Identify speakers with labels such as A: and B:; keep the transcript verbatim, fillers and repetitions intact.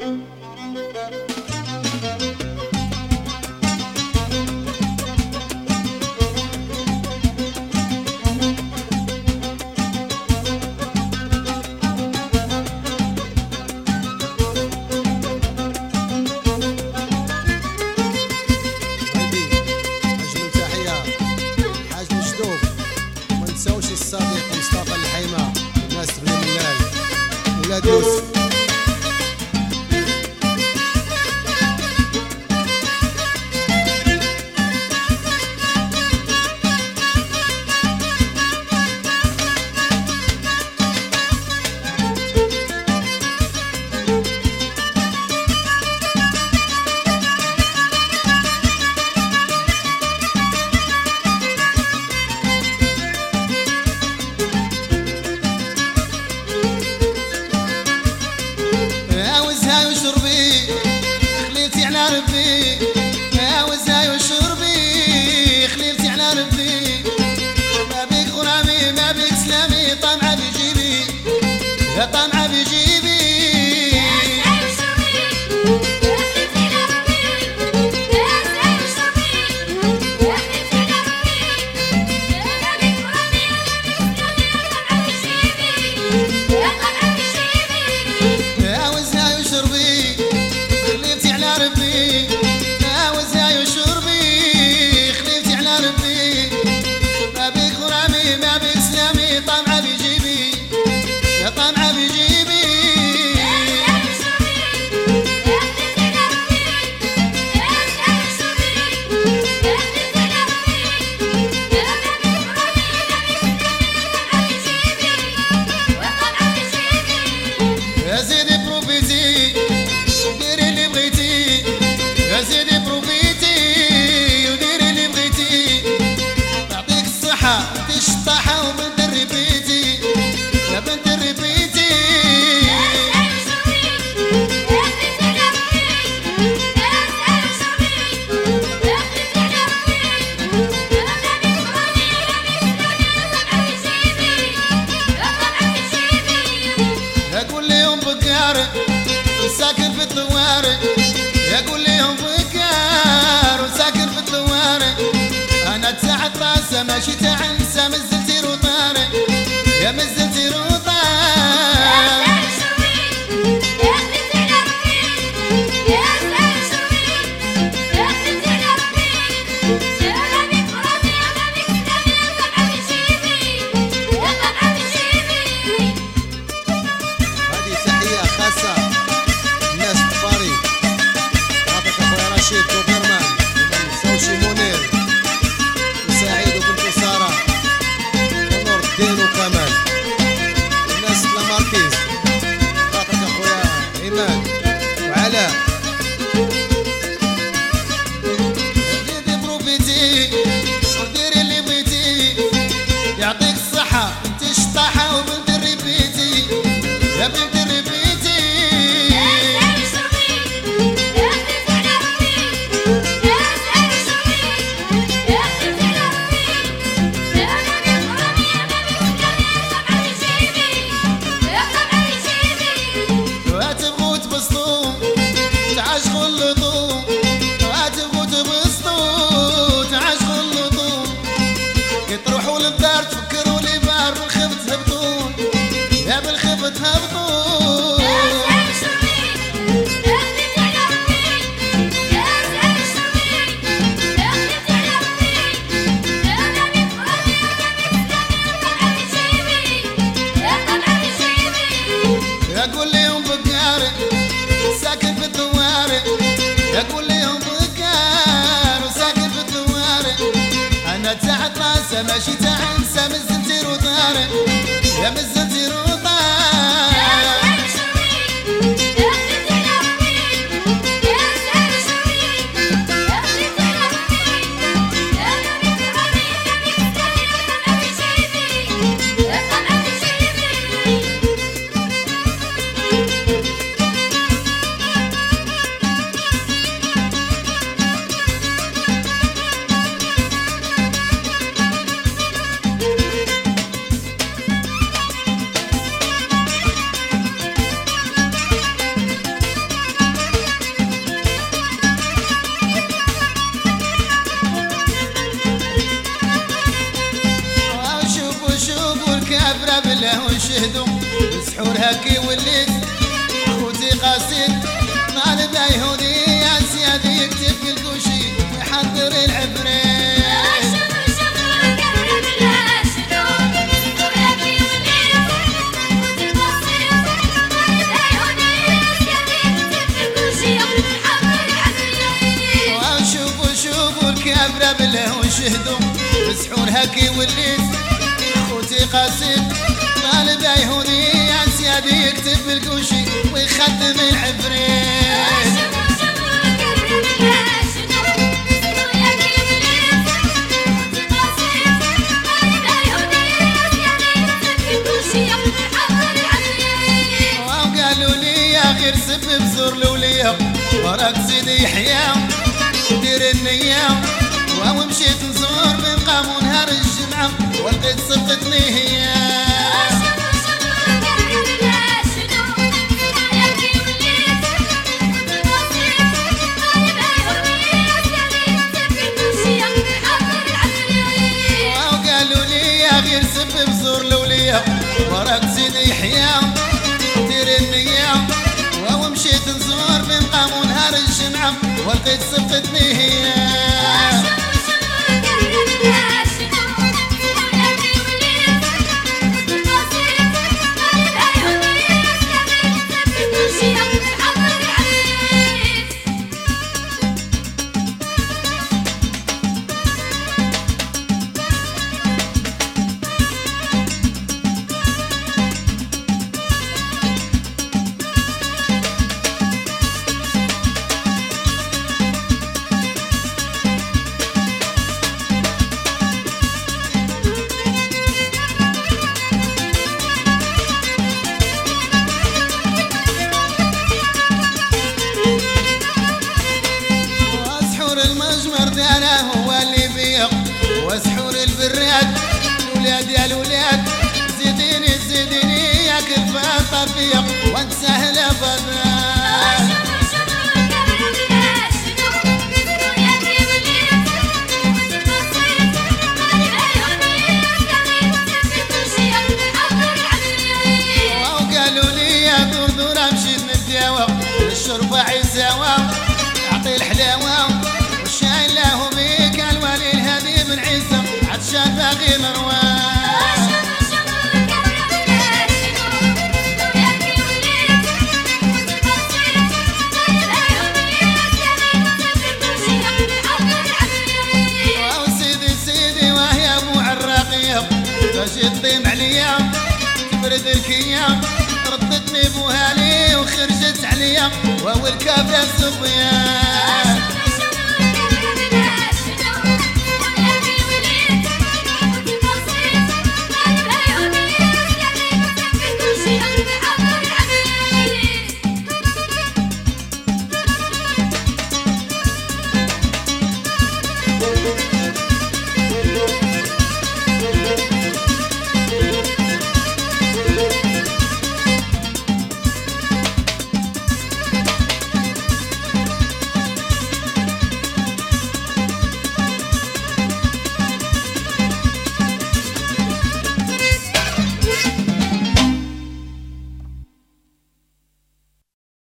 A: الصديق مصطفى الحيمة والناس بن ملال ولاد يوسف.
B: طمعة بجيبي عاوزها وشربي خليفتي على ربي، عاوزها وشربي خليفتي على ربي، ما بيك غرامي ما بيك سلامي طمعة بجيبي طمعة بجيبي. يا زيدي بروفيتي وديري اللي بغيتي، يا زيدي بروفيتي وديري اللي بغيتي، تعطيك الصحة تشطحة وبنت الربيتي يا بنت الربيتي. يا كل يوم بكار وساكن في الثوار، يا كل يوم بكار وساكن في الثوار، انا تسعد راسه ماشي تعنسى مزلتي روطار يا مزلتي روطار.
A: هذه تحية خاصة الناس الطباري، عطاك اخويا رشيد كوبرمان وسوشي منير وسعيد وبنت سارة ونور الدين وكمال، الناس لاماركيز عطاك اخويا عماد وعلاء.
B: زيدي بروفيتي وديري اللي بغيتي، يعطيك الصحة انت شطاحة وبنت الربيتي يا بنت الربيتي. وهتبغوا تبسطوا تعاشقوا اللطو، وهتبغوا تبسطوا تعاشقوا اللطو، كي تروحوا للدار تفكروا لي بار بالخف تهبطوا يا بالخف تهبطوا. يا كل يوم بكار ساكن في الثوار، يا كل يوم بكار وساكن في الثوار، انا تحت راسه ماشي تعنسى مزلتي روطار يا مزلتي روطار. مسحور هاكي وليت خوتي قاسيت طالب يهودي يا سيادي يكتب في الكوشي ويحضر العفريت وشوفوا شوفوا الكابرة بالله وشهدوا مسحور هاكي وليت خوتي قاسيت طالب يهودي يا سيادي يكتب في الكوشي ويخدم العفريت وقالوا لي يا غير سب بزور لوليا وراك سيدي يحيى دير النية ومشيت نزور بين قامون نهار الجمعة ولقيت صفتني هي وقالوا لي يا غير سب بزور لوليا وراك سيدي يحيى دير النية ومشيت نزور بين قامون نهار الجمعة ولقيت صفتني هي وسحور البراد الولاد يا الولاد زيديني زيديني يا كلفة طفيق وانت سهلة فضاء وقالوا لي يا دور دور مشيت نتداوى الشربة عزاوة اعطي الحلاوة والشاي له بيك الولي الهدي من عيسى عطشان باغي مروان وسيدي سيدي وهي ابو عراقية باش يطيم عليا تبرد الكيا ردتني بوهالي وخرجت عليا وهو الكافية الصبيان